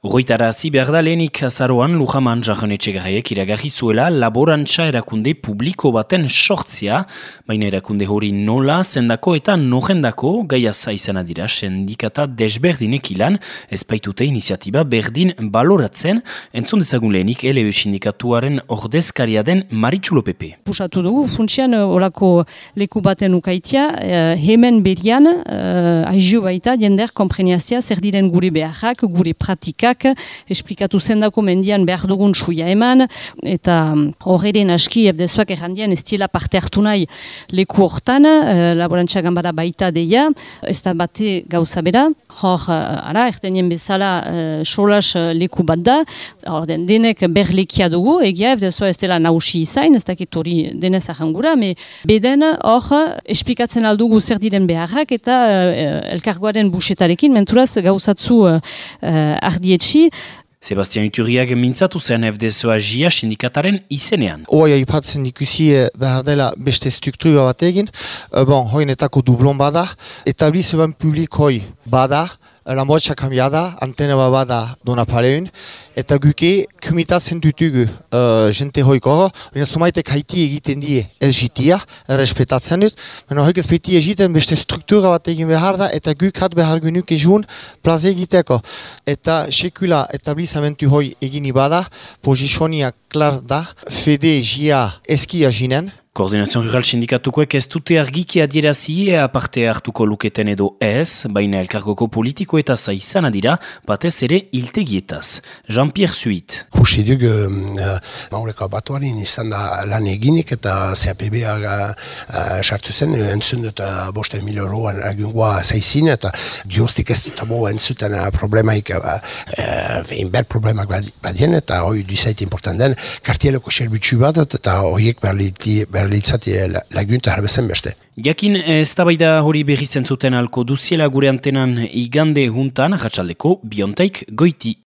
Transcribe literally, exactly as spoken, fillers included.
Horritarazi behar da lehenik azaroan Lujaman Jarronetxegarraiek iragarri zuela laborantza erakunde publiko baten sortzia, baina erakunde hori nola, zendako eta nogendako gaiaza izan dira sindikata desberdinek ilan, ezpaitute iniziatiba berdin baloratzen, entzun dezagun lehenik L B sindikatuaren ordezkaria den Maritxulo Pepe. Pusatu dugu, funtsian orako leku baten ukaitia, hemen berian, aizu baita, jender kompreniazia zer diren gure beharrak, gure pratikak, esplikatu zendako mendian behar dugun suia eman, eta horreden aski ebdezuak errandian ez diela parte hartu nahi leku hortan, e, laborantza gambara baita deia, ez da bate gauza bera, hor, ara, ertenien bezala e, solas leku bat da, hor den denek berlekia dugu, egia ebdezua ez dela nausi izain, ez dakit hori denez ahangura, me beden hor esplikatzen aldugu zer diren beharrak, eta e, elkargoaren busetarekin, menturaz gauzatzu e, ardietxe. Sebastian Iturriak mintzatu zen F D S O A J A sindikataren izenean. Hoi aipatzen ikusi behar dela beste struktura bat egin, bon, hoinetako dublon bada, etablizeban publik hoi bada, lambortza kambiada, antena bada dona paleun, eta guke kumitatzen dutugu uh, jente hoiko, baina sumaitek haiti egiten die ez jitia, respetatzen dut, baina hoik ez beti egiten beste struktura bat egin behar da, eta guk hat behar genuk egun plaze egiteko. Eta sekula etablizamentu hoi egini bada, posizionia klar da, Fede Jia eskia jinen. Koordinazio Rural sindikatukoek ez dute argiki adierazi aparte hartuko luketen edo ez, baina elkargoko politiko eta zaizana dira, batez ere iltegietaz. Jean-Pierre Suit. Kusi duk, maureko batuarin izan da lan eginik eta C A P B-a sartu zen, entzun dut boste mil euroan agungoa zaizin, eta diostik ez dut abo entzuten problemaik, ber problemak badien, eta hoi duzait important den, kartieleko serbitzu bat, eta hoiek berliti litzati lagunta harbezen beste. Jakin eztabaida hori berritzen zuten alko duziela gure antenan igande juntan, ratxaldeko Biontaik goiti.